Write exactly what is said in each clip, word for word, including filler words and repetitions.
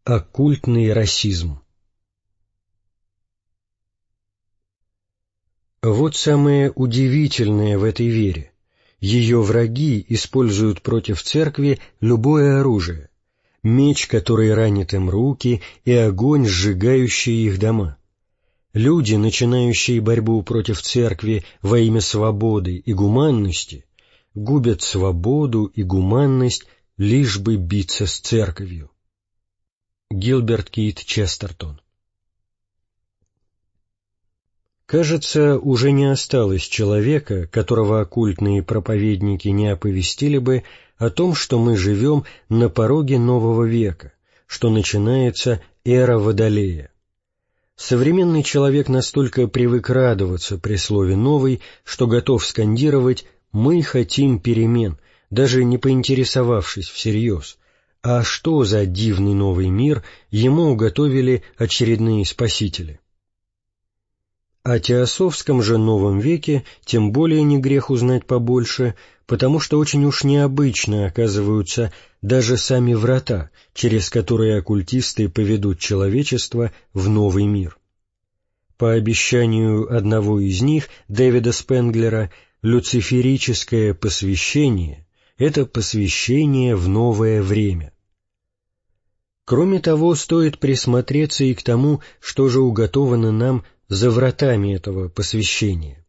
Оккультный расизм. Вот самое удивительное в этой вере. Ее враги используют против церкви любое оружие, меч, который ранит им руки, и огонь, сжигающий их дома. Люди, начинающие борьбу против церкви во имя свободы и гуманности, губят свободу и гуманность, лишь бы биться с церковью. Гилберт Кит Честертон. Кажется, уже не осталось человека, которого оккультные проповедники не оповестили бы о том, что мы живем на пороге нового века, что начинается эра Водолея. Современный человек настолько привык радоваться при слове «новый», что готов скандировать «мы хотим перемен», даже не поинтересовавшись всерьез, а что за дивный новый мир ему уготовили очередные спасители. О теософском же новом веке тем более не грех узнать побольше, потому что очень уж необычно оказываются даже сами врата, через которые оккультисты поведут человечество в новый мир. По обещанию одного из них, Дэвида Спенглера, люциферическое посвящение — это посвящение в новое время. Кроме того, стоит присмотреться и к тому, что же уготовано нам за вратами этого посвящения.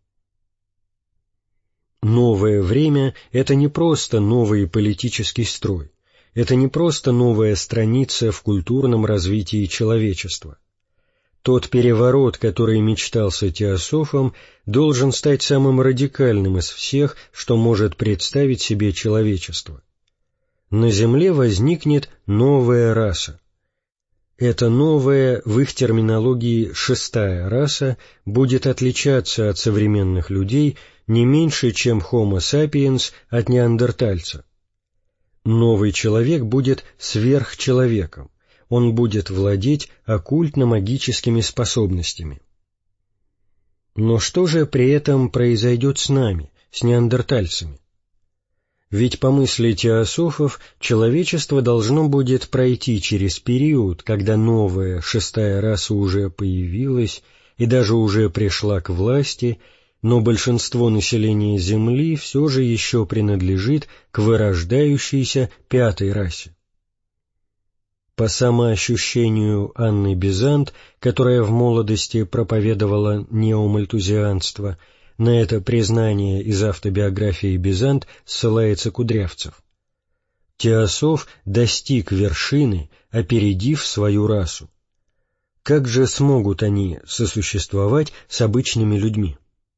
Новое время — это не просто новый политический строй, это не просто новая страница в культурном развитии человечества. Тот переворот, который мечтался теософом, должен стать самым радикальным из всех, что может представить себе человечество. На Земле возникнет новая раса. Эта новая, в их терминологии шестая раса, будет отличаться от современных людей не меньше, чем Homo sapiens от неандертальца. Новый человек будет сверхчеловеком, он будет владеть оккультно-магическими способностями. Но что же при этом произойдет с нами, с неандертальцами? Ведь, по мысли теософов, человечество должно будет пройти через период, когда новая шестая раса уже появилась и даже уже пришла к власти, но большинство населения Земли все же еще принадлежит к вырождающейся пятой расе. По самоощущению Анны Безант, которая в молодости проповедовала неомальтузианство, на это признание из автобиографии Безант ссылается Кудрявцев. Теософ достиг вершины, опередив свою расу. Как же смогут они сосуществовать с обычными людьми?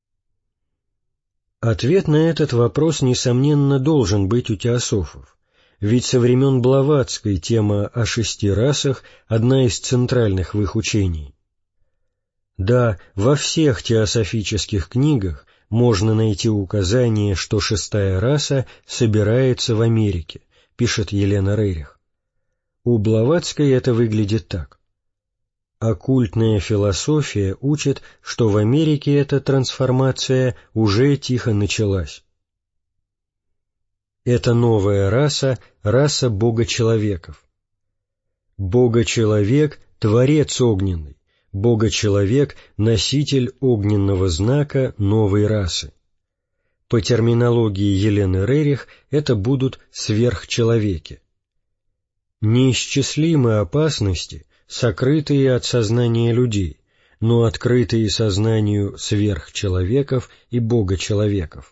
Ответ на этот вопрос, несомненно, должен быть у теософов, ведь со времен Блаватской тема о шести расах – одна из центральных в их учении. Да, во всех теософических книгах можно найти указание, что шестая раса собирается в Америке, пишет Елена Рерих. У Блаватской это выглядит так. Оккультная философия учит, что в Америке эта трансформация уже тихо началась. Это новая раса — раса бога-человеков. Бога-человек — творец огненный. Бога-человек — носитель огненного знака новой расы. По терминологии Елены Рерих это будут сверхчеловеки. Неисчислимы опасности, сокрытые от сознания людей, но открытые сознанию сверхчеловеков и бога-человеков.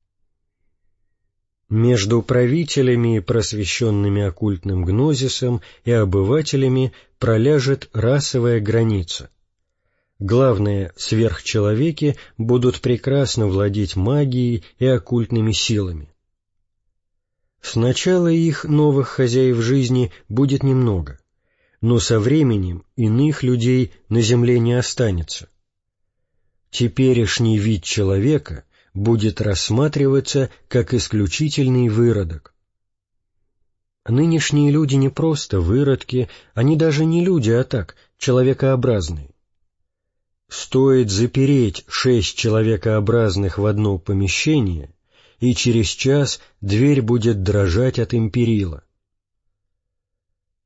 Между правителями, просвещенными оккультным гнозисом, и обывателями проляжет расовая граница. Главное, сверхчеловеки будут прекрасно владеть магией и оккультными силами. Сначала их, новых хозяев жизни, будет немного, но со временем иных людей на земле не останется. Теперешний вид человека будет рассматриваться как исключительный выродок. Нынешние люди не просто выродки, они даже не люди, а так, человекообразные. Стоит запереть шесть человекообразных в одно помещение, и через час дверь будет дрожать от империла.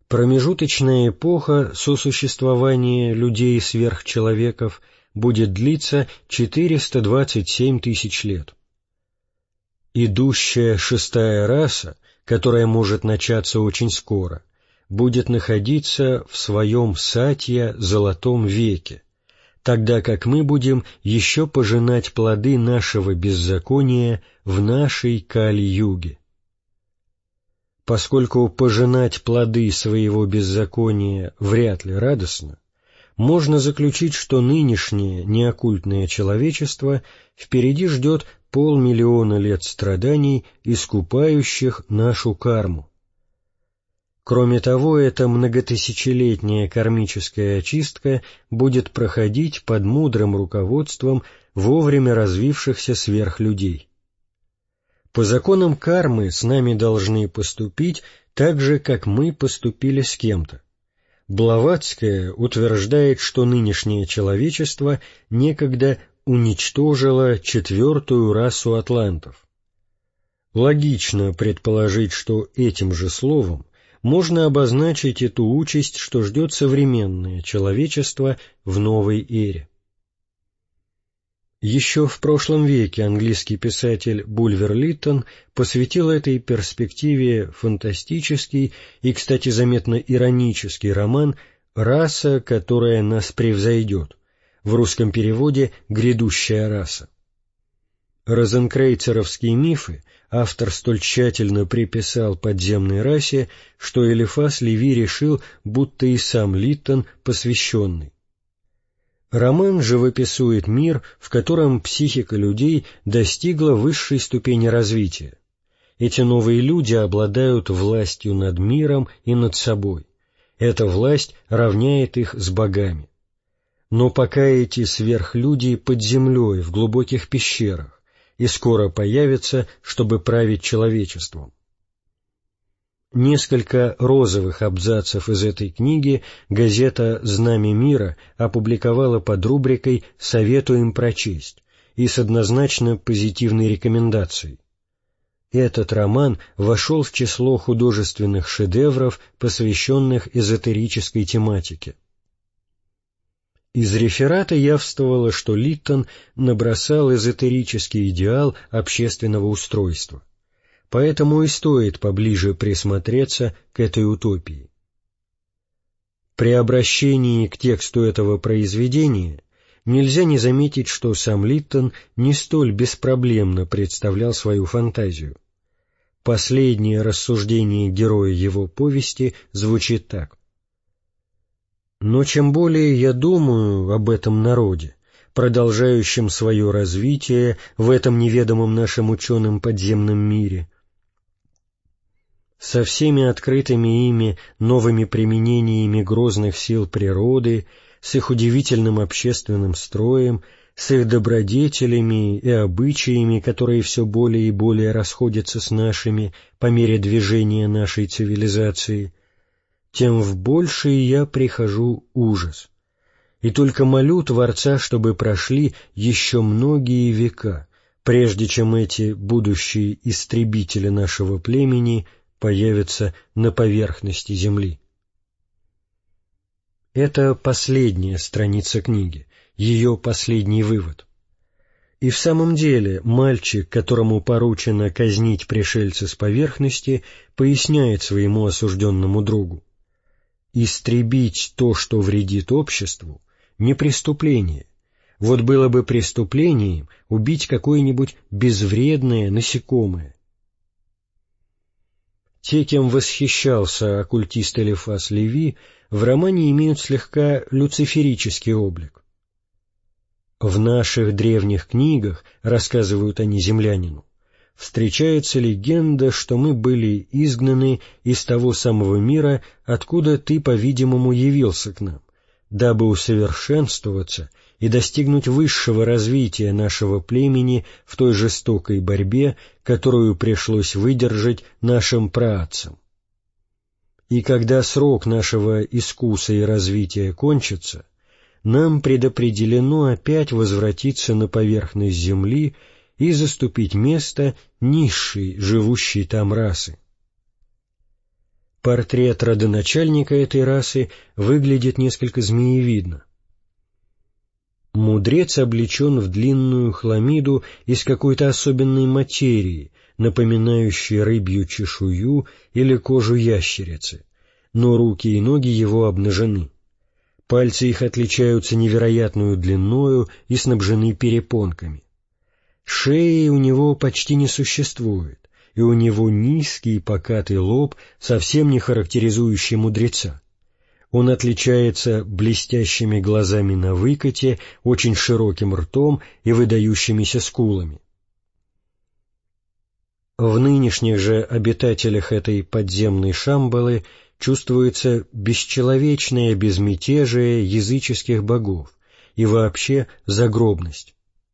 Промежуточная эпоха сосуществования людей-сверхчеловеков будет длиться четыреста двадцать семь тысяч лет. Идущая шестая раса, которая может начаться очень скоро, будет находиться в своем сатья золотом веке, тогда как мы будем еще пожинать плоды нашего беззакония в нашей Кали-юге. Поскольку пожинать плоды своего беззакония вряд ли радостно, можно заключить, что нынешнее неоккультное человечество впереди ждет полмиллиона лет страданий, искупающих нашу карму. Кроме того, эта многотысячелетняя кармическая очистка будет проходить под мудрым руководством вовремя развившихся сверхлюдей. По законам кармы с нами должны поступить так же, как мы поступили с кем-то. Блаватская утверждает, что нынешнее человечество некогда уничтожило четвертую расу атлантов. Логично предположить, что этим же словом можно обозначить эту участь, что ждет современное человечество в новой эре. Еще в прошлом веке английский писатель Булвер-Литтон посвятил этой перспективе фантастический и, кстати, заметно иронический роман «Раса, которая нас превзойдет», в русском переводе «Грядущая раса». Розенкрейцеровские мифы автор столь тщательно приписал подземной расе, что Элифаз Леви решил, будто и сам Литтон посвященный. Роман живописует мир, в котором психика людей достигла высшей ступени развития. Эти новые люди обладают властью над миром и над собой. Эта власть равняет их с богами. Но пока эти сверхлюди под землей в глубоких пещерах и скоро появятся, чтобы править человечеством. Несколько розовых абзацев из этой книги газета «Знамя мира» опубликовала под рубрикой «Советуем прочесть» и с однозначно позитивной рекомендацией. Этот роман вошел в число художественных шедевров, посвященных эзотерической тематике. Из реферата явствовало, что Литтон набросал эзотерический идеал общественного устройства. Поэтому и стоит поближе присмотреться к этой утопии. При обращении к тексту этого произведения нельзя не заметить, что сам Литтон не столь беспроблемно представлял свою фантазию. Последнее рассуждение героя его повести звучит так. «Но чем более я думаю об этом народе, продолжающем свое развитие в этом неведомом нашим ученым подземном мире, со всеми открытыми ими новыми применениями грозных сил природы, с их удивительным общественным строем, с их добродетелями и обычаями, которые все более и более расходятся с нашими по мере движения нашей цивилизации, тем в больший я прихожу ужас. И только молю Творца, чтобы прошли еще многие века, прежде чем эти будущие истребители нашего племени появятся на поверхности земли». Это последняя страница книги, ее последний вывод. И в самом деле мальчик, которому поручено казнить пришельца с поверхности, поясняет своему осужденному другу: «Истребить то, что вредит обществу, не преступление. Вот было бы преступлением убить какое-нибудь безвредное насекомое». Те, кем восхищался оккультист Элифаз Леви, в романе имеют слегка люциферический облик. В наших древних книгах, рассказывают они землянину, встречается легенда, что мы были изгнаны из того самого мира, откуда ты, по-видимому, явился к нам, дабы усовершенствоваться и достигнуть высшего развития нашего племени в той жестокой борьбе, которую пришлось выдержать нашим праотцам. И когда срок нашего искуса и развития кончится, нам предопределено опять возвратиться на поверхность земли и заступить место низшей, живущей там расы. портрет родоначальника этой расы выглядит несколько змеевидно. Мудрец облечен в длинную хламиду из какой-то особенной материи, напоминающей рыбью чешую или кожу ящерицы, но руки и ноги его обнажены. Пальцы их отличаются невероятную длиною и снабжены перепонками. Шеи у него почти не существует, и у него низкий покатый лоб, совсем не характеризующий мудреца. Он отличается блестящими глазами на выкате, очень широким ртом и выдающимися скулами. В нынешних же обитателях этой подземной Шамбалы чувствуется бесчеловечное безмятежие языческих богов и вообще загробность.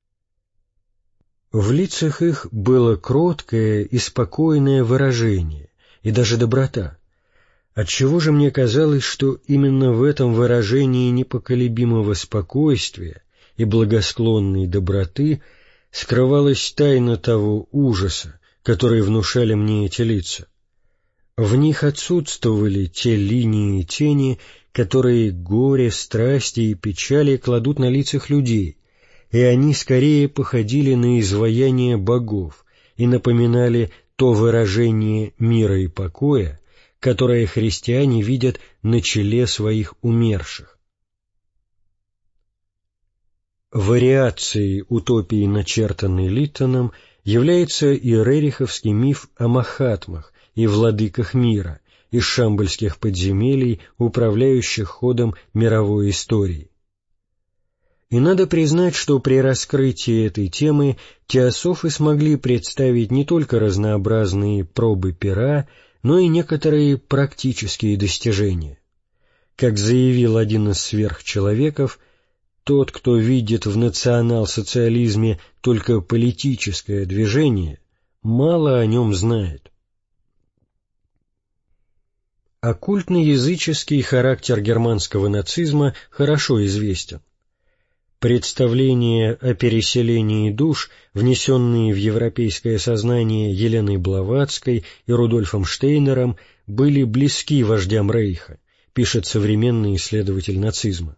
В лицах их было кроткое и спокойное выражение, и даже доброта. Отчего же мне казалось, что именно в этом выражении непоколебимого спокойствия и благосклонной доброты скрывалась тайна того ужаса, который внушали мне эти лица. В них отсутствовали те линии и тени, которые горе, страсти и печали кладут на лицах людей, и они скорее походили на изваяние богов и напоминали то выражение мира и покоя, которое христиане видят на челе своих умерших. Вариацией утопии, начертанной Литтоном, является и рериховский миф о Махатмах и владыках мира из шамбальских подземелий, управляющих ходом мировой истории. И надо признать, что при раскрытии этой темы теософы смогли представить не только разнообразные пробы пера, но и некоторые практические достижения. Как заявил один из сверхчеловеков, тот, кто видит в национал-социализме только политическое движение, мало о нем знает. Оккультно-языческий характер германского нацизма хорошо известен. Представления о переселении душ, внесенные в европейское сознание Еленой Блаватской и Рудольфом Штейнером, были близки вождям Рейха, пишет современный исследователь нацизма.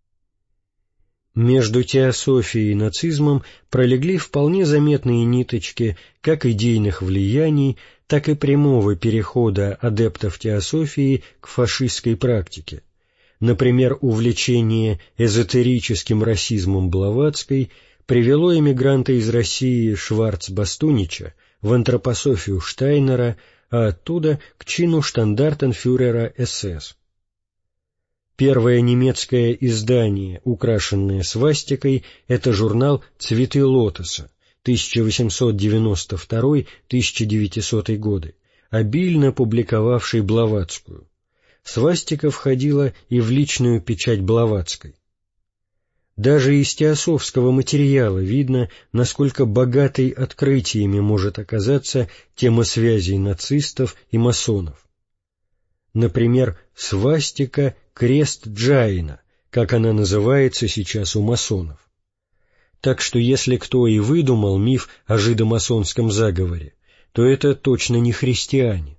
Между теософией и нацизмом пролегли вполне заметные ниточки как идейных влияний, так и прямого перехода адептов теософии к фашистской практике. Например, увлечение эзотерическим расизмом Блаватской привело эмигранта из России Шварц-Бастунича в антропософию Штайнера, а оттуда к чину штандартенфюрера эс эс. Первое немецкое издание, украшенное свастикой, это журнал «Цветы лотоса» тысяча восемьсот девяносто второй — тысяча девятисотый годы, обильно публиковавший Блаватскую. Свастика входила и в личную печать Блаватской. Даже из теософского материала видно, насколько богатой открытиями может оказаться тема связей нацистов и масонов. Например, свастика — крест Джайна, как она называется сейчас у масонов. Так что если кто и выдумал миф о жидомасонском заговоре, то это точно не христиане.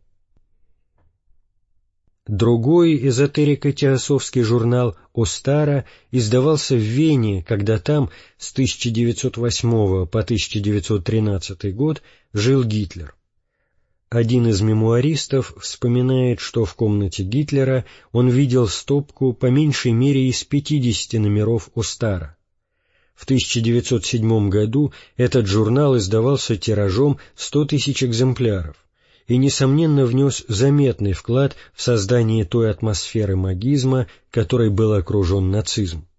Другой эзотерико-теософский журнал «Остара» издавался в Вене, когда там с тысяча девятьсот восьмого по тысяча девятьсот тринадцатый год жил Гитлер. Один из мемуаристов вспоминает, что в комнате Гитлера он видел стопку по меньшей мере из пятидесяти номеров «Остара». В тысяча девятьсот седьмом году этот журнал издавался тиражом сто тысяч экземпляров и, несомненно, внес заметный вклад в создание той атмосферы магизма, которой был окружен нацизм.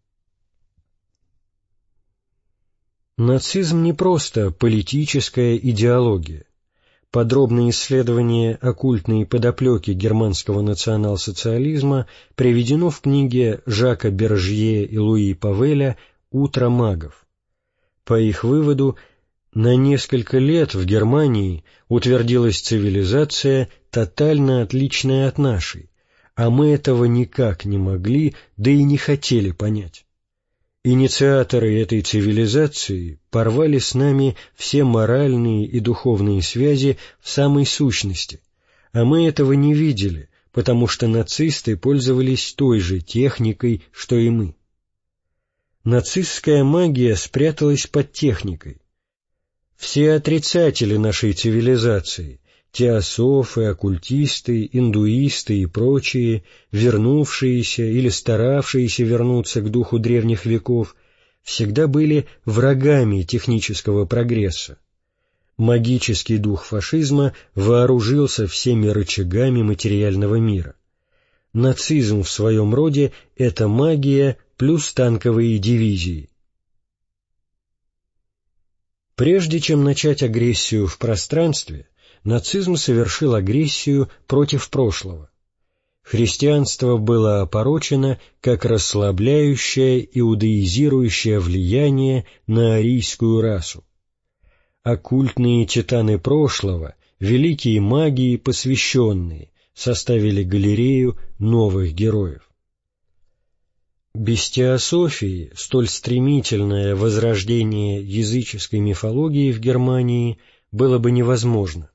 Нацизм не просто политическая идеология. Подробное исследование оккультной подоплеки германского национал-социализма приведено в книге Жака Бержье и Луи Павеля «Утро магов». По их выводу, на несколько лет в Германии утвердилась цивилизация, тотально отличная от нашей, а мы этого никак не могли, да и не хотели понять. Инициаторы этой цивилизации порвали с нами все моральные и духовные связи в самой сущности, а мы этого не видели, потому что нацисты пользовались той же техникой, что и мы. Нацистская магия спряталась под техникой. Все отрицатели нашей цивилизации, теософы, оккультисты, индуисты и прочие, вернувшиеся или старавшиеся вернуться к духу древних веков, всегда были врагами технического прогресса. Магический дух фашизма вооружился всеми рычагами материального мира. Нацизм в своем роде — это магия плюс танковые дивизии. Прежде чем начать агрессию в пространстве, нацизм совершил агрессию против прошлого. Христианство было опорочено как расслабляющее иудаизирующее влияние на арийскую расу. Оккультные титаны прошлого, великие маги и посвященные, составили галерею новых героев. Без теософии столь стремительное возрождение языческой мифологии в Германии было бы невозможно.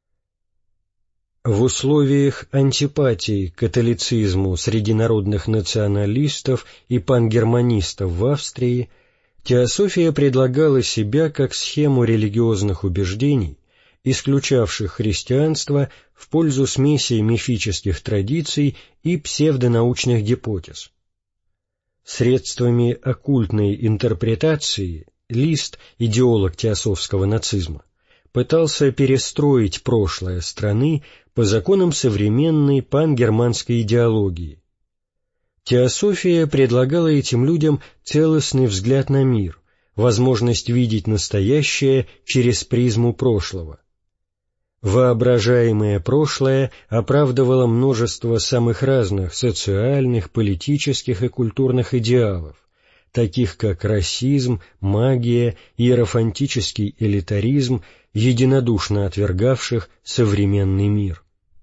В условиях антипатии к католицизму среди народных националистов и пангерманистов в Австрии теософия предлагала себя как схему религиозных убеждений, исключавших христианство в пользу смеси мифических традиций и псевдонаучных гипотез. Средствами оккультной интерпретации Лист, идеолог теософского нацизма, пытался перестроить прошлое страны по законам современной пангерманской идеологии. Теософия предлагала этим людям целостный взгляд на мир, возможность видеть настоящее через призму прошлого. Воображаемое прошлое оправдывало множество самых разных социальных, политических и культурных идеалов, таких как расизм, магия, иерофантический элитаризм, единодушно отвергавших современный мир.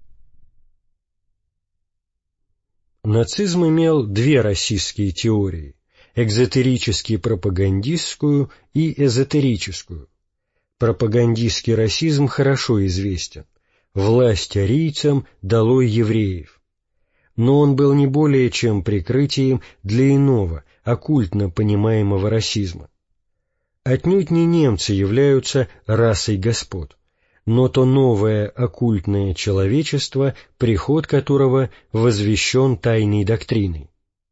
Нацизм имел две расистские теории – экзотерически-пропагандистскую и эзотерическую. Пропагандистский расизм хорошо известен. Власть арийцам, долой евреев. Но он был не более чем прикрытием для иного, оккультно понимаемого расизма. Отнюдь не немцы являются расой господ, но то новое оккультное человечество, приход которого возвещен тайной доктриной.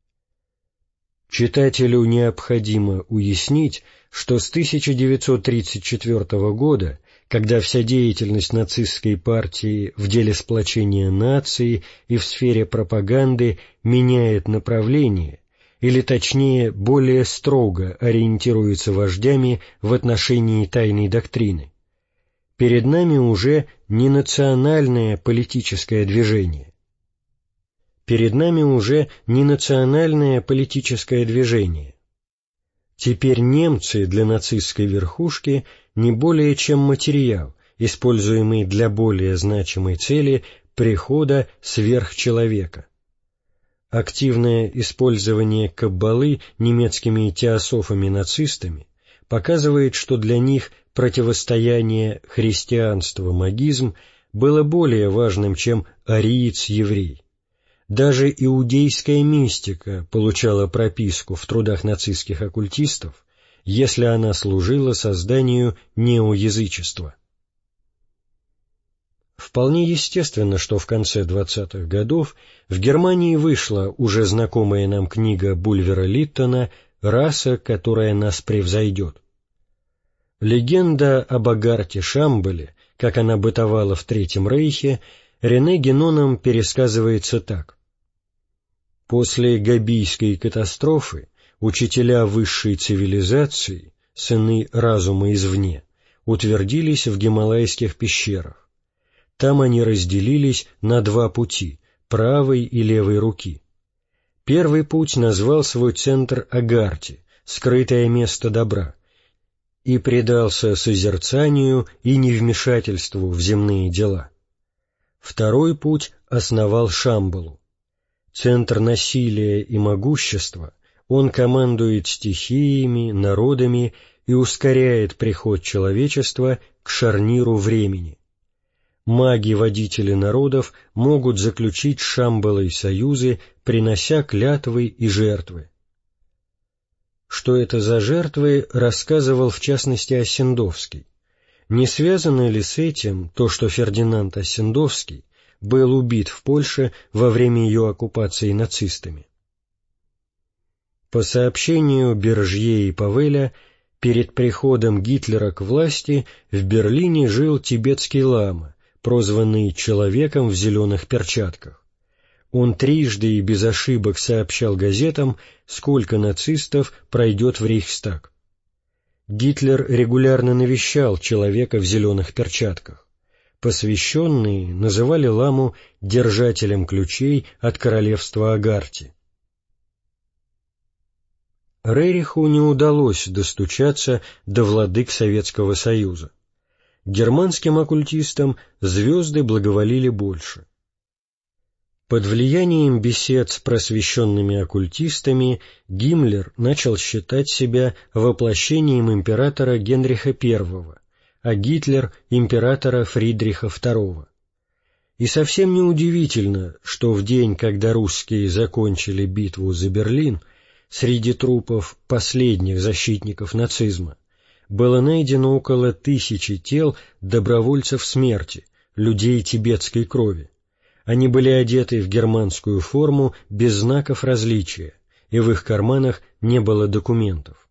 Читателю необходимо уяснить, что с тысяча девятьсот тридцать четвёртого года, когда вся деятельность нацистской партии в деле сплочения нации и в сфере пропаганды меняет направление, или точнее более строго ориентируется вождями в отношении тайной доктрины, перед нами уже не национальное политическое движение. Перед нами уже не национальное политическое движение. Теперь немцы для нацистской верхушки не более чем материал, используемый для более значимой цели прихода сверхчеловека. Активное использование каббалы немецкими теософами-нацистами показывает, что для них противостояние христианство-магизм было более важным, чем ариец-еврей. Даже иудейская мистика получала прописку в трудах нацистских оккультистов, если она служила созданию неоязычества. Вполне естественно, что в конце двадцатых годов в Германии вышла уже знакомая нам книга Бульвера Литтона «Раса, которая нас превзойдет». Легенда об Агарте Шамбале, как она бытовала в Третьем Рейхе, Рене Геноном пересказывается так. После Габийской катастрофы учителя высшей цивилизации, сыны разума извне, утвердились в гималайских пещерах. Там они разделились на два пути – правой и левой руки. Первый путь назвал свой центр Агарти, скрытое место добра, и предался созерцанию и невмешательству в земные дела. Второй путь основал Шамбалу. Центр насилия и могущества, он командует стихиями, народами и ускоряет приход человечества к шарниру времени. Маги-водители народов могут заключить с Шамбалой союзы, принося клятвы и жертвы. Что это за жертвы, рассказывал в частности Осендовский. Не связано ли с этим то, что Фердинанд Осендовский был убит в Польше во время ее оккупации нацистами? По сообщению Бержье и Павеля, перед приходом Гитлера к власти в Берлине жил тибетский лама, прозванный «человеком в зеленых перчатках». Он трижды и без ошибок сообщал газетам, сколько нацистов пройдет в Рейхстаг. Гитлер регулярно навещал человека в зеленых перчатках. Посвященные называли ламу держателем ключей от королевства Агарти. Рериху не удалось достучаться до владык Советского Союза. Германским оккультистам звезды благоволили больше. Под влиянием бесед с просвещенными оккультистами Гиммлер начал считать себя воплощением императора Генриха Первого, а Гитлер — императора Фридриха Второго. И совсем неудивительно, что в день, когда русские закончили битву за Берлин, среди трупов последних защитников нацизма было найдено около тысячи тел добровольцев смерти, людей тибетской крови. Они были одеты в германскую форму без знаков различия, и в их карманах не было документов.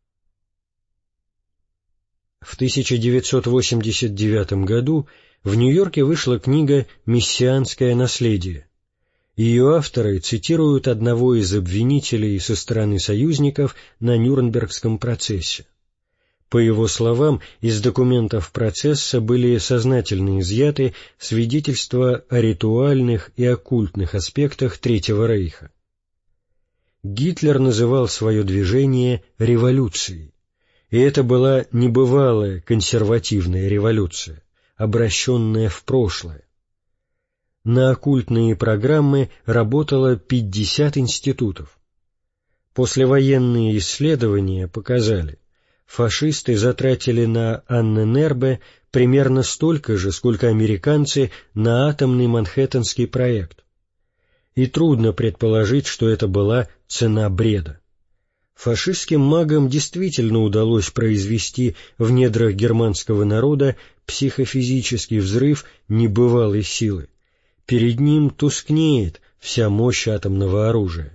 В тысяча девятьсот восемьдесят девятом году в Нью-Йорке вышла книга «Мессианское наследие». Ее авторы цитируют одного из обвинителей со стороны союзников на Нюрнбергском процессе. По его словам, из документов процесса были сознательно изъяты свидетельства о ритуальных и оккультных аспектах Третьего Рейха. Гитлер называл свое движение революцией, и это была небывалая консервативная революция, обращенная в прошлое. На оккультные программы работало пятьдесят институтов. Послевоенные исследования показали, фашисты затратили на Анненербе примерно столько же, сколько американцы на атомный Манхэттенский проект. И трудно предположить, что это была цена бреда. Фашистским магам действительно удалось произвести в недрах германского народа психофизический взрыв небывалой силы. Перед ним тускнеет вся мощь атомного оружия.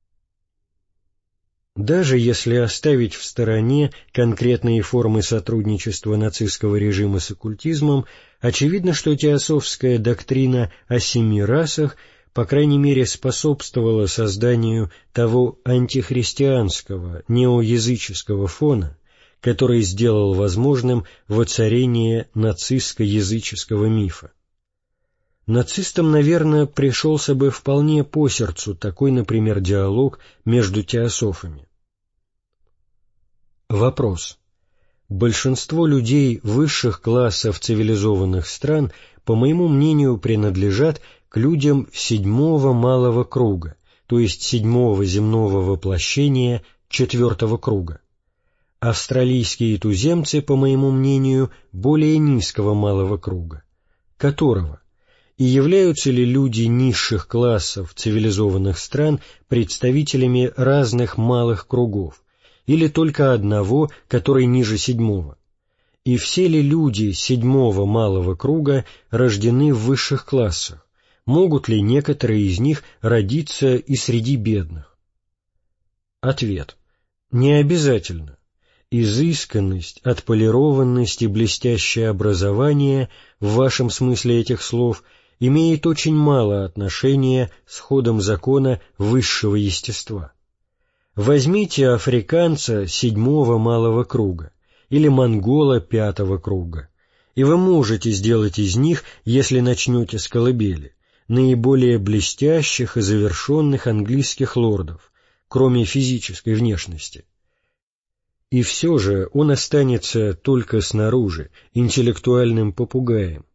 Даже если оставить в стороне конкретные формы сотрудничества нацистского режима с оккультизмом, очевидно, что теософская доктрина о семи расах, по крайней мере, способствовала созданию того антихристианского, неоязыческого фона, который сделал возможным воцарение нацистско-языческого мифа. Нацистам, наверное, пришелся бы вполне по сердцу такой, например, диалог между теософами. Вопрос. Большинство людей высших классов цивилизованных стран, по моему мнению, принадлежат к людям седьмого малого круга, то есть седьмого земного воплощения четвертого круга. Австралийские туземцы, по моему мнению, более низкого малого круга. Которого? И являются ли люди низших классов цивилизованных стран представителями разных малых кругов, или только одного, который ниже седьмого? И все ли люди седьмого малого круга рождены в высших классах? Могут ли некоторые из них родиться и среди бедных? Ответ. Не обязательно. Изысканность, отполированность и блестящее образование, в вашем смысле этих слов, имеет очень мало отношения с ходом закона высшего естества. Возьмите африканца седьмого малого круга или монгола пятого круга, и вы можете сделать из них, если начнете с колыбели, наиболее блестящих и завершенных английских лордов, кроме физической внешности. И все же он останется только снаружи, интеллектуальным попугаем.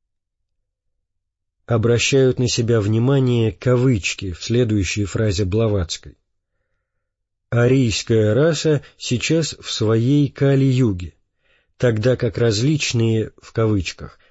Обращают на себя внимание кавычки в следующей фразе Блаватской. Арийская раса сейчас в своей Кали-юге, тогда как различные, в кавычках,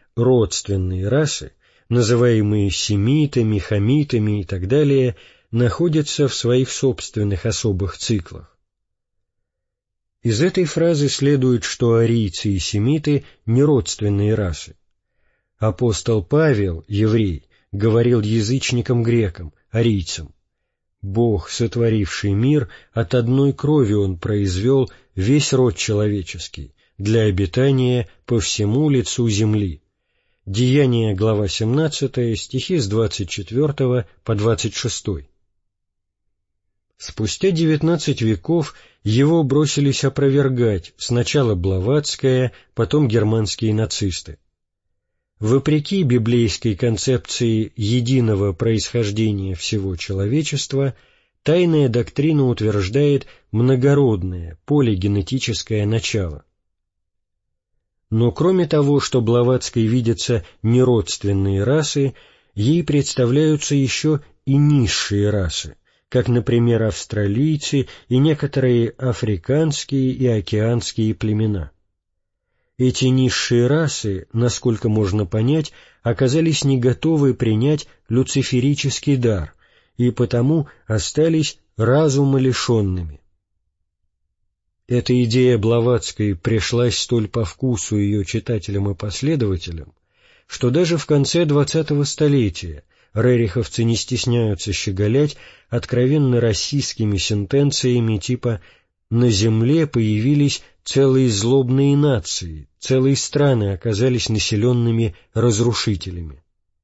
родственные расы, называемые семитами, хамитами и так далее, находятся в своих собственных особых циклах. Из этой фразы следует, что арийцы и семиты не родственные расы. Апостол Павел, еврей, говорил язычникам-грекам, арийцам: «Бог, сотворивший мир, от одной крови Он произвел весь род человеческий для обитания по всему лицу земли». Деяния, глава семнадцатая, стихи с двадцать четвёртого по двадцать шестой. Спустя девятнадцать веков его бросились опровергать сначала Блаватская, потом германские нацисты. Вопреки библейской концепции единого происхождения всего человечества, тайная доктрина утверждает многородное, полигенетическое начало. Но кроме того, что Блаватской видятся неродственные расы, ей представляются еще и низшие расы, как, например, австралийцы и некоторые африканские и океанские племена. Эти низшие расы, насколько можно понять, оказались не готовы принять люциферический дар и потому остались разумолишенными. Эта идея Блаватской пришлась столь по вкусу ее читателям и последователям, что даже в конце двадцатого столетия рериховцы не стесняются щеголять откровенно российскими сентенциями типа «на земле появились целые злобные нации, целые страны оказались населенными разрушителями».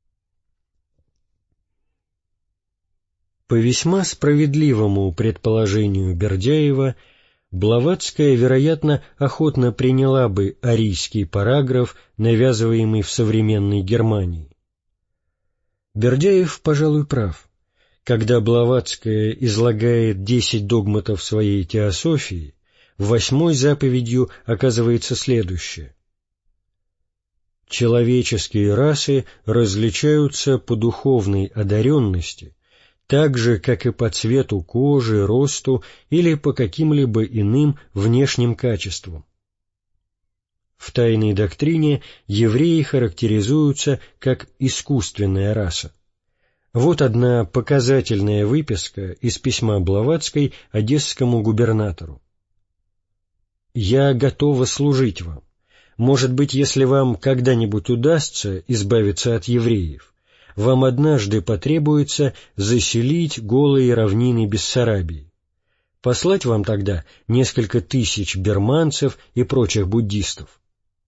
По весьма справедливому предположению Бердяева, Блаватская, вероятно, охотно приняла бы арийский параграф, навязываемый в современной Германии. Бердяев, пожалуй, прав. Когда Блаватская излагает десять догматов своей теософии, восьмой заповедью оказывается следующее: «Человеческие расы различаются по духовной одаренности, так же, как и по цвету кожи, росту или по каким-либо иным внешним качествам». В тайной доктрине евреи характеризуются как искусственная раса. Вот одна показательная выписка из письма Блаватской одесскому губернатору. «Я готова служить вам. Может быть, если вам когда-нибудь удастся избавиться от евреев, вам однажды потребуется заселить голые равнины Бессарабии. Послать вам тогда несколько тысяч берманцев и прочих буддистов».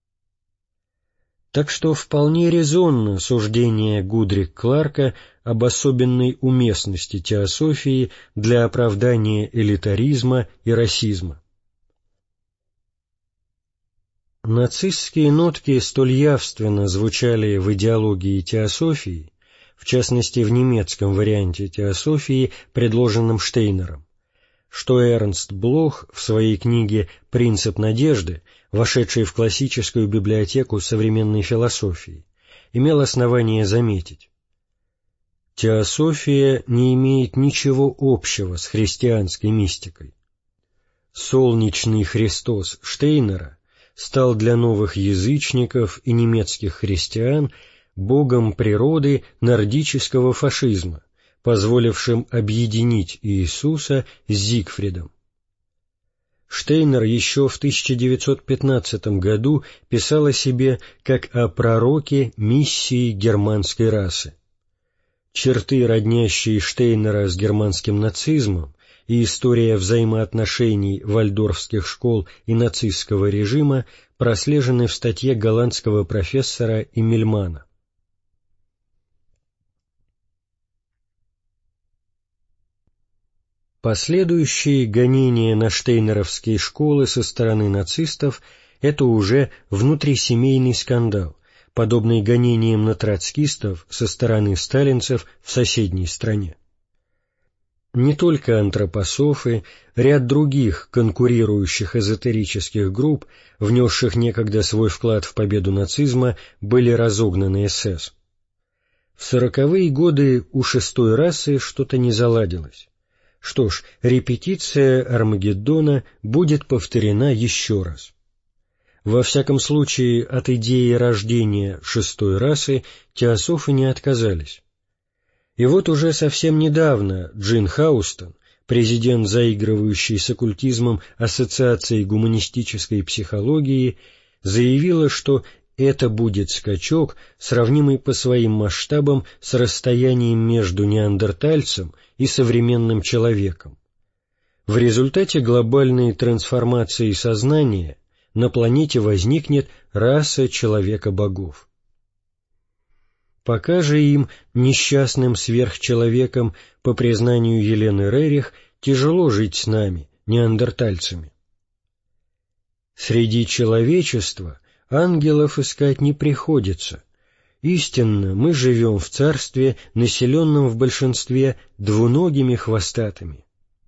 Так что вполне резонно суждение Гудрик Кларка об особенной уместности теософии для оправдания элитаризма и расизма. Нацистские нотки столь явственно звучали в идеологии теософии, в частности в немецком варианте теософии, предложенном Штейнером, что Эрнст Блох в своей книге «Принцип надежды», вошедшей в классическую библиотеку современной философии, имел основание заметить: теософия не имеет ничего общего с христианской мистикой. Солнечный Христос Штейнера стал для новых язычников и немецких христиан богом природы нордического фашизма, позволившим объединить Иисуса с Зигфридом. Штейнер еще в тысяча девятьсот пятнадцатом году писал о себе как о пророке миссии германской расы. Черты, роднящие Штейнера с германским нацизмом, и история взаимоотношений вальдорфских школ и нацистского режима прослежены в статье голландского профессора Иммельмана. Последующие гонения на штейнеровские школы со стороны нацистов — это уже внутрисемейный скандал, подобный гонениям на троцкистов со стороны сталинцев в соседней стране. Не только антропософы, ряд других конкурирующих эзотерических групп, внесших некогда свой вклад в победу нацизма, были разогнаны эс эс. В сороковые годы у шестой расы что-то не заладилось. Что ж, репетиция Армагеддона будет повторена еще раз. Во всяком случае, от идеи рождения шестой расы теософы не отказались. И вот уже совсем недавно Джин Хаустон, президент заигрывающей с оккультизмом Ассоциации гуманистической психологии, заявила, что это будет скачок, сравнимый по своим масштабам с расстоянием между неандертальцем и современным человеком. В результате глобальной трансформации сознания на планете возникнет раса человека-богов. Пока же им, несчастным сверхчеловекам, по признанию Елены Рерих, тяжело жить с нами, неандертальцами. Среди человечества ангелов искать не приходится. Истинно, мы живем в царстве, населенном в большинстве двуногими хвостатыми.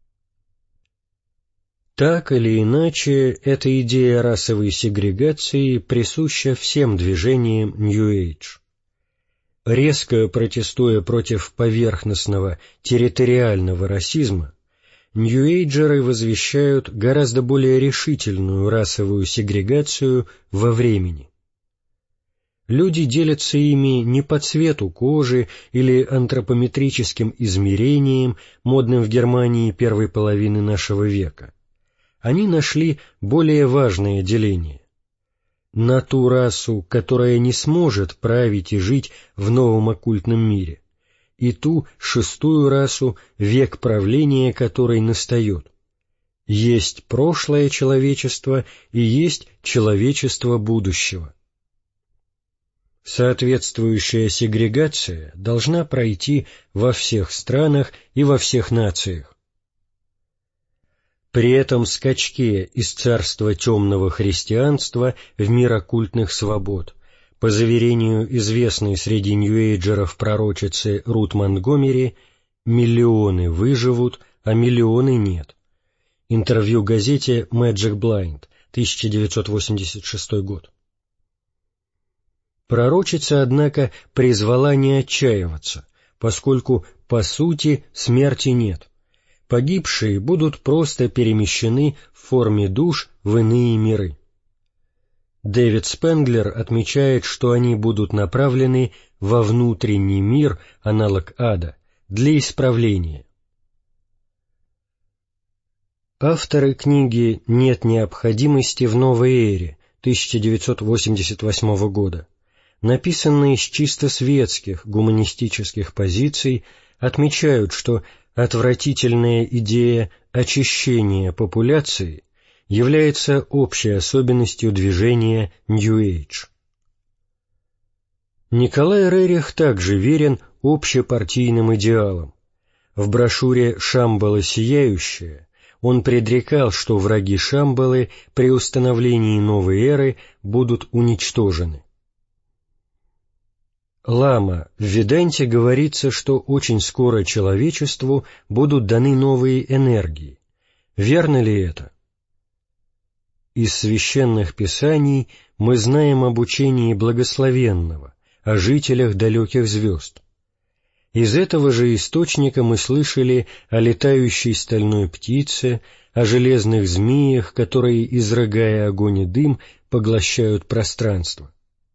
Так или иначе, эта идея расовой сегрегации присуща всем движениям New Age. Резко протестуя против поверхностного, территориального расизма, нью-эйджеры возвещают гораздо более решительную расовую сегрегацию во времени. Люди делятся ими не по цвету кожи или антропометрическим измерениям, модным в Германии первой половины нашего века. Они нашли более важное деление. На ту расу, которая не сможет править и жить в новом оккультном мире, и ту шестую расу, век правления которой настает. Есть прошлое человечество и есть человечество будущего. Соответствующая сегрегация должна пройти во всех странах и во всех нациях. При этом скачке из царства темного христианства в мир оккультных свобод, по заверению известной среди нью-эйджеров пророчицы Рут Монтгомери, миллионы выживут, а миллионы нет. Интервью газете Magic Blind, тысяча девятьсот восемьдесят шестой год. Пророчица, однако, призвала не отчаиваться, поскольку, по сути, смерти нет. Погибшие будут просто перемещены в форме душ в иные миры. Дэвид Спенглер отмечает, что они будут направлены во внутренний мир, аналог ада, для исправления. Авторы книги «Нет необходимости в новой эре» тысяча девятьсот восемьдесят восьмого года, написанные с чисто светских гуманистических позиций, отмечают, что отвратительная идея очищения популяции является общей особенностью движения New Age. Николай Рерих также верен общепартийным идеалам. В брошюре «Шамбала сияющая» он предрекал, что враги Шамбалы при установлении новой эры будут уничтожены. Лама, в Веданте говорится, что очень скоро человечеству будут даны новые энергии. Верно ли это? Из священных писаний мы знаем об учении благословенного, о жителях далеких звезд. Из этого же источника мы слышали о летающей стальной птице, о железных змеях, которые, изрыгая огонь и дым, поглощают пространство.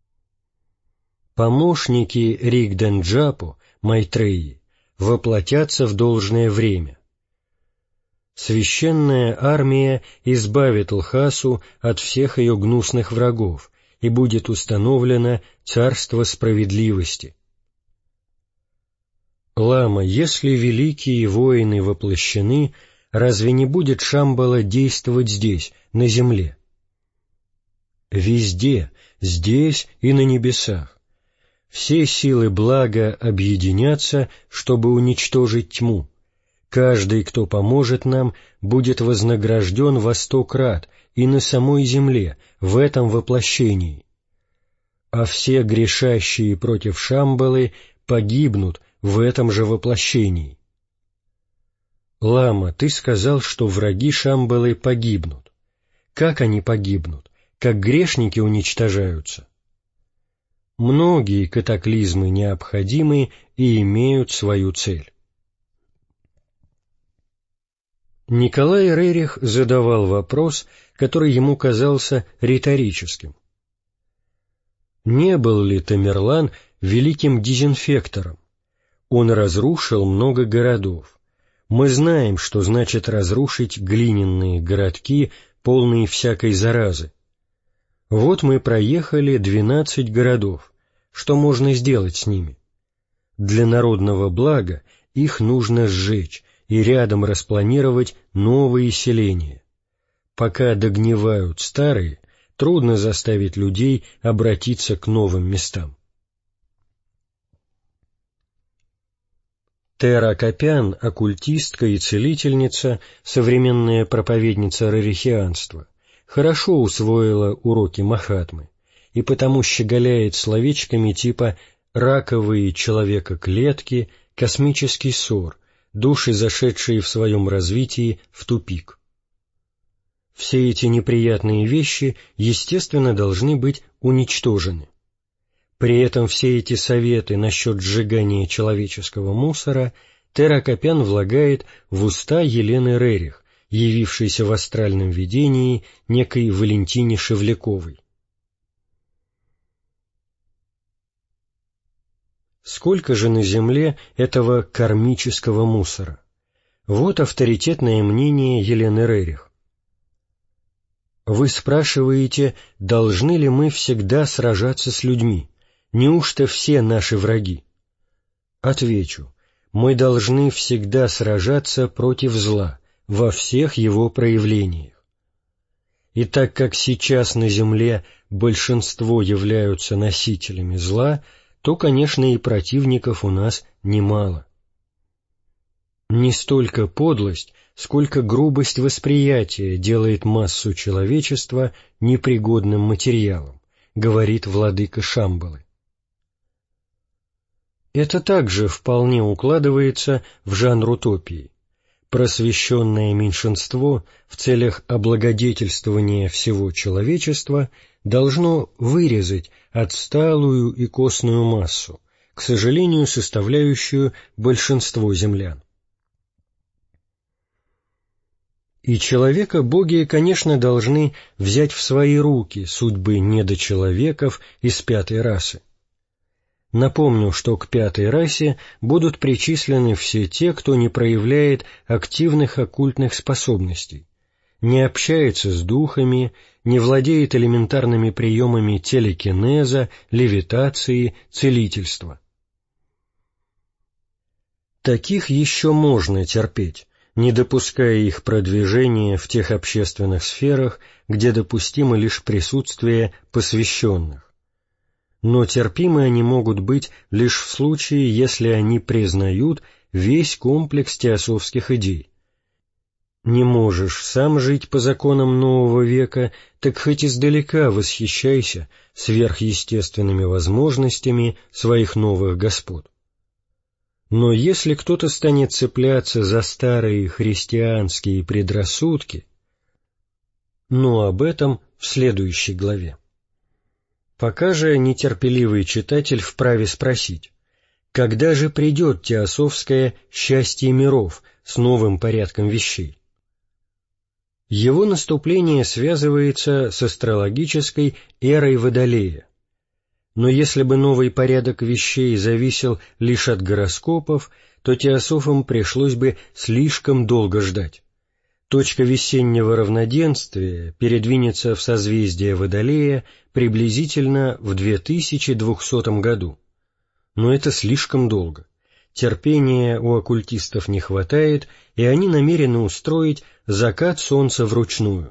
Помощники Ригден-Джапо, Майтреи, воплотятся в должное время. Священная армия избавит Лхасу от всех ее гнусных врагов, и будет установлено царство справедливости. Лама, если великие воины воплощены, разве не будет Шамбала действовать здесь, на земле? Везде, здесь и на небесах. Все силы блага объединятся, чтобы уничтожить тьму. Каждый, кто поможет нам, будет вознагражден во сто крат и на самой земле, в этом воплощении. А все грешащие против Шамбалы погибнут в этом же воплощении. Лама, ты сказал, что враги Шамбалы погибнут. Как они погибнут? Как грешники уничтожаются? Многие катаклизмы необходимы и имеют свою цель. Николай Рерих задавал вопрос, который ему казался риторическим. Не был ли Тамерлан великим дезинфектором? Он разрушил много городов. Мы знаем, что значит разрушить глиняные городки, полные всякой заразы. Вот мы проехали двенадцать городов. Что можно сделать с ними? Для народного блага их нужно сжечь и рядом распланировать новые селения. Пока догнивают старые, трудно заставить людей обратиться к новым местам. Тера Копян, оккультистка и целительница, современная проповедница рерихианства, хорошо усвоила уроки Махатмы и потому щеголяет словечками типа «раковые человека-клетки», «космический ссор», «души, зашедшие в своем развитии в тупик». Все эти неприятные вещи, естественно, должны быть уничтожены. При этом все эти советы насчет сжигания человеческого мусора Тера Копян влагает в уста Елены Рерих, явившейся в астральном видении некой Валентине Шевляковой. Сколько же на Земле этого кармического мусора? Вот авторитетное мнение Елены Рерих. Вы спрашиваете, должны ли мы всегда сражаться с людьми? Неужто все наши враги? Отвечу, мы должны всегда сражаться против зла во всех его проявлениях. И так как сейчас на Земле большинство являются носителями зла, то, конечно, и противников у нас немало. Не столько подлость, сколько грубость восприятия делает массу человечества непригодным материалом, говорит владыка Шамбалы. Это также вполне укладывается в жанр утопии. Просвещенное меньшинство в целях облагодетельствования всего человечества должно вырезать отсталую и костную массу, к сожалению, составляющую большинство землян. И человека боги, конечно, должны взять в свои руки судьбы недочеловеков из пятой расы. Напомню, что к пятой расе будут причислены все те, кто не проявляет активных оккультных способностей, не общается с духами, не владеет элементарными приемами телекинеза, левитации, целительства. Таких еще можно терпеть, не допуская их продвижения в тех общественных сферах, где допустимо лишь присутствие посвященных. Но терпимы они могут быть лишь в случае, если они признают весь комплекс теософских идей. Не можешь сам жить по законам нового века, так хоть издалека восхищайся сверхъестественными возможностями своих новых господ. Но если кто-то станет цепляться за старые христианские предрассудки, но об этом в следующей главе. Пока же нетерпеливый читатель вправе спросить, когда же придет теософское счастье миров с новым порядком вещей? Его наступление связывается с астрологической эрой Водолея. Но если бы новый порядок вещей зависел лишь от гороскопов, то теософам пришлось бы слишком долго ждать. Точка весеннего равноденствия передвинется в созвездие Водолея приблизительно в две тысячи двухсотом году. Но это слишком долго. Терпения у оккультистов не хватает, и они намерены устроить закат солнца вручную.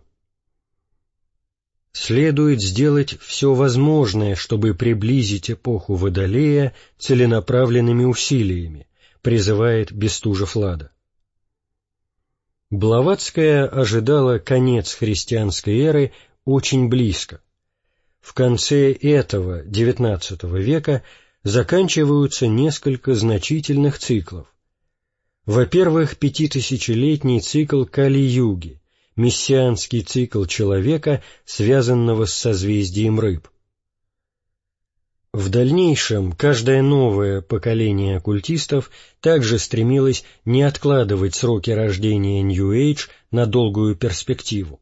Следует сделать все возможное, чтобы приблизить эпоху Водолея целенаправленными усилиями, призывает Бестужев-Лада. Блаватская ожидала конец христианской эры очень близко. В конце этого девятнадцатого века заканчиваются несколько значительных циклов. Во-первых, пятитысячелетний цикл Кали-юги, мессианский цикл человека, связанного с созвездием рыб. В дальнейшем каждое новое поколение оккультистов также стремилось не откладывать сроки рождения New Age на долгую перспективу.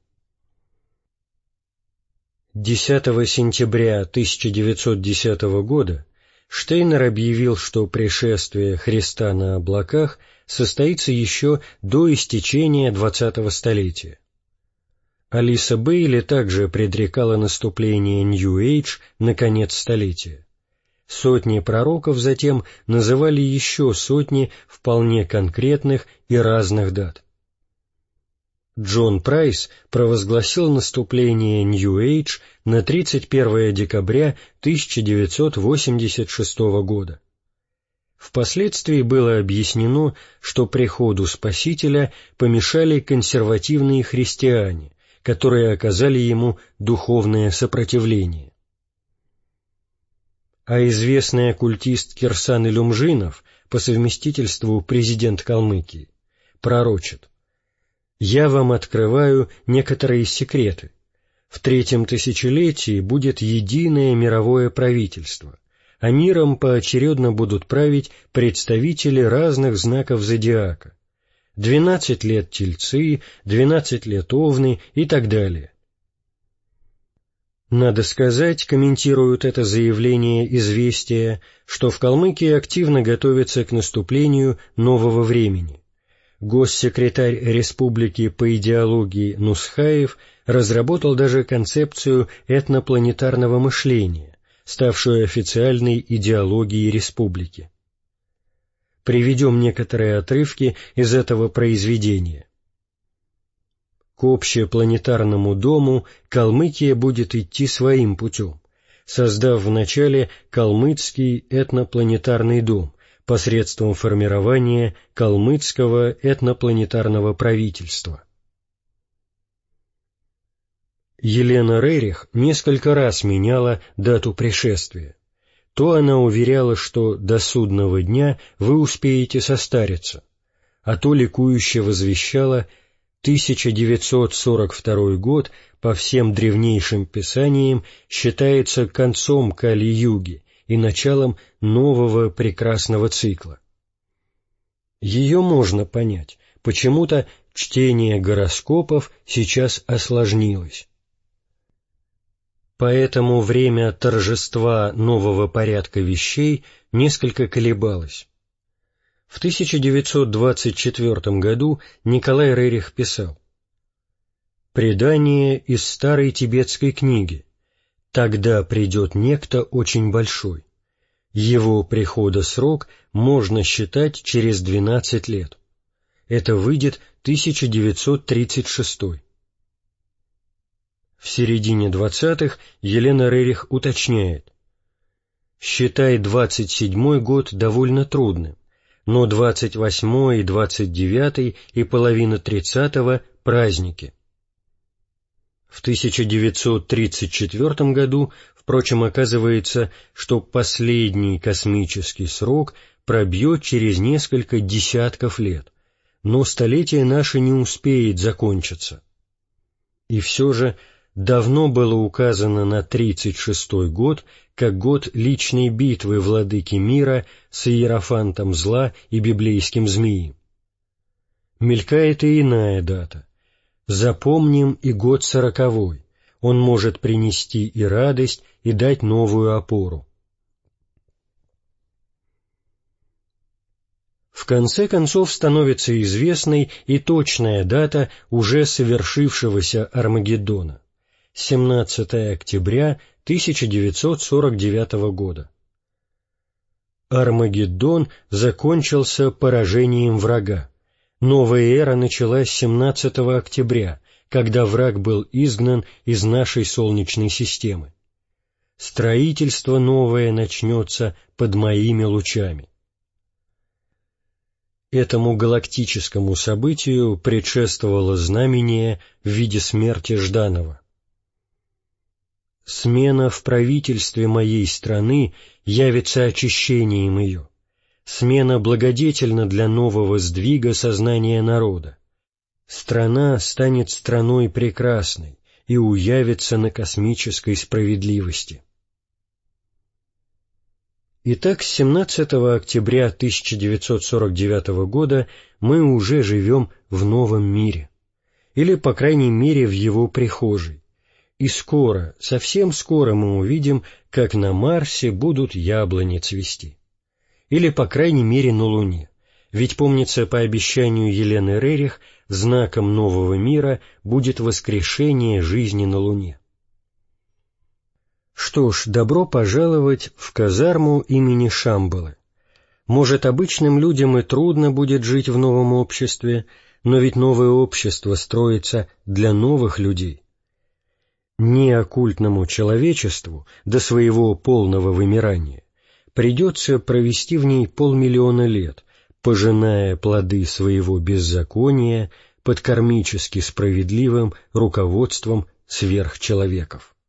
десятого сентября тысяча девятьсот десятого года Штейнер объявил, что пришествие Христа на облаках состоится еще до истечения двадцатого столетия. Алиса Бейли также предрекала наступление New Age на конец столетия. Сотни пророков затем называли еще сотни вполне конкретных и разных дат. Джон Прайс провозгласил наступление New Age на тридцать первое декабря тысяча девятьсот восемьдесят шестого года. Впоследствии было объяснено, что приходу Спасителя помешали консервативные христиане, которые оказали ему духовное сопротивление. А известный оккультист Кирсан Илюмжинов, по совместительству президент Калмыкии, пророчит: «Я вам открываю некоторые секреты. В третьем тысячелетии будет единое мировое правительство, а миром поочередно будут править представители разных знаков зодиака. Двенадцать лет тельцы, двенадцать лет овны и так далее». Надо сказать, комментируют это заявление «Известия», что в Калмыкии активно готовятся к наступлению нового времени. Госсекретарь республики по идеологии Нусхаев разработал даже концепцию этнопланетарного мышления, ставшую официальной идеологией республики. Приведем некоторые отрывки из этого произведения. К общепланетарному дому Калмыкия будет идти своим путем, создав вначале Калмыцкий этнопланетарный дом посредством формирования Калмыцкого этнопланетарного правительства. Елена Рерих несколько раз меняла дату пришествия. То она уверяла, что до судного дня вы успеете состариться, а то ликующе возвещала: тысяча девятьсот сорок второй год по всем древнейшим писаниям считается концом Кали-юги и началом нового прекрасного цикла. Ее можно понять, почему-то чтение гороскопов сейчас осложнилось. Поэтому время торжества нового порядка вещей несколько колебалось. В тысяча девятьсот двадцать четвёртом году Николай Рерих писал: «Предание из старой тибетской книги. Тогда придет некто очень большой. Его прихода срок можно считать через двенадцать лет. Это выйдет тысяча девятьсот тридцать шестой. В середине двадцатых Елена Рерих уточняет: «Считай двадцать седьмой год довольно трудным, но двадцать восьмой и двадцать девятый и половина тридцатого — праздники». В тысяча девятьсот тридцать четвёртом году, впрочем, оказывается, что последний космический срок пробьет через несколько десятков лет, но столетие наше не успеет закончиться. И все же давно было указано на тридцать шестой год как год личной битвы владыки мира с иерофантом зла и библейским змеем. Мелькает и иная дата. Запомним и год сороковой, он может принести и радость, и дать новую опору. В конце концов становится известной и точная дата уже совершившегося Армагеддона — семнадцатое октября тысяча девятьсот сорок девятого года. Армагеддон закончился поражением врага. Новая эра началась семнадцатого октября, когда враг был изгнан из нашей Солнечной системы. Строительство новое начнется под моими лучами. Этому галактическому событию предшествовало знамение в виде смерти Жданова. «Смена в правительстве моей страны явится очищением ее. Смена благодетельна для нового сдвига сознания народа. Страна станет страной прекрасной и уявится на космической справедливости». Итак, с семнадцатого октября тысяча девятьсот сорок девятого года мы уже живем в новом мире, или, по крайней мере, в его прихожей, и скоро, совсем скоро мы увидим, как на Марсе будут яблони цвести. Или, по крайней мере, на Луне, ведь, помнится, по обещанию Елены Рерих, знаком нового мира будет воскрешение жизни на Луне. Что ж, добро пожаловать в казарму имени Шамбалы. Может, обычным людям и трудно будет жить в новом обществе, но ведь новое общество строится для новых людей. Не оккультному человечеству до своего полного вымирания придется провести в ней полмиллиона лет, пожиная плоды своего беззакония под кармически справедливым руководством сверхчеловеков.